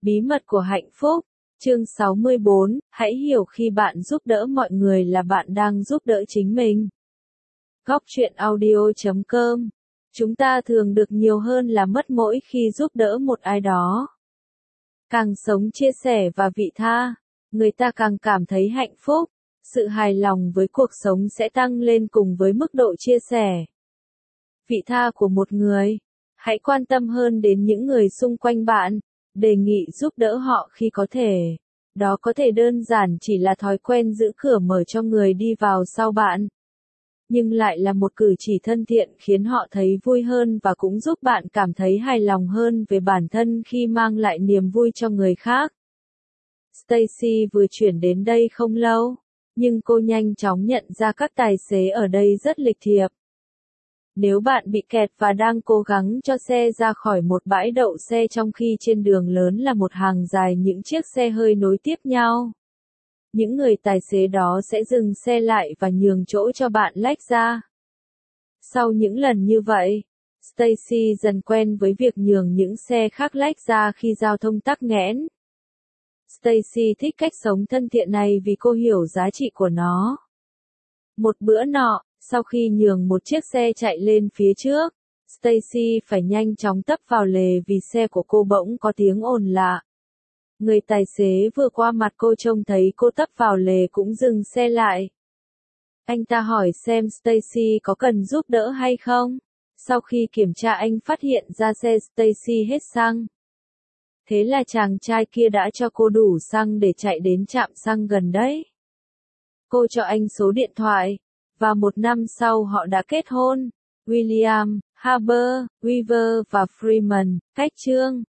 Bí mật của hạnh phúc. Chương 64, hãy hiểu khi bạn giúp đỡ mọi người là bạn đang giúp đỡ chính mình. Góc truyện audio.com. Chúng ta thường được nhiều hơn là mất mỗi khi giúp đỡ một ai đó. Càng sống chia sẻ và vị tha, người ta càng cảm thấy hạnh phúc, sự hài lòng với cuộc sống sẽ tăng lên cùng với mức độ chia sẻ. Vị tha của một người. Hãy quan tâm hơn đến những người xung quanh bạn, đề nghị giúp đỡ họ khi có thể. Đó có thể đơn giản chỉ là thói quen giữ cửa mở cho người đi vào sau bạn, nhưng lại là một cử chỉ thân thiện khiến họ thấy vui hơn và cũng giúp bạn cảm thấy hài lòng hơn về bản thân khi mang lại niềm vui cho người khác. Stacy vừa chuyển đến đây không lâu, nhưng cô nhanh chóng nhận ra các tài xế ở đây rất lịch thiệp. Nếu bạn bị kẹt và đang cố gắng cho xe ra khỏi một bãi đậu xe trong khi trên đường lớn là một hàng dài những chiếc xe hơi nối tiếp nhau, những người tài xế đó sẽ dừng xe lại và nhường chỗ cho bạn lách ra. Sau những lần như vậy, Stacy dần quen với việc nhường những xe khác lách ra khi giao thông tắc nghẽn. Stacy thích cách sống thân thiện này vì cô hiểu giá trị của nó. Một bữa nọ, sau khi nhường một chiếc xe chạy lên phía trước, Stacy phải nhanh chóng tấp vào lề vì xe của cô bỗng có tiếng ồn lạ. Người tài xế vừa qua mặt cô trông thấy cô tấp vào lề cũng dừng xe lại. Anh ta hỏi xem Stacy có cần giúp đỡ hay không. Sau khi kiểm tra anh phát hiện ra xe Stacy hết xăng. Thế là chàng trai kia đã cho cô đủ xăng để chạy đến trạm xăng gần đấy. Cô cho anh số điện thoại, và một năm sau họ đã kết hôn. William, Haber, Weaver và Freeman, cách chương.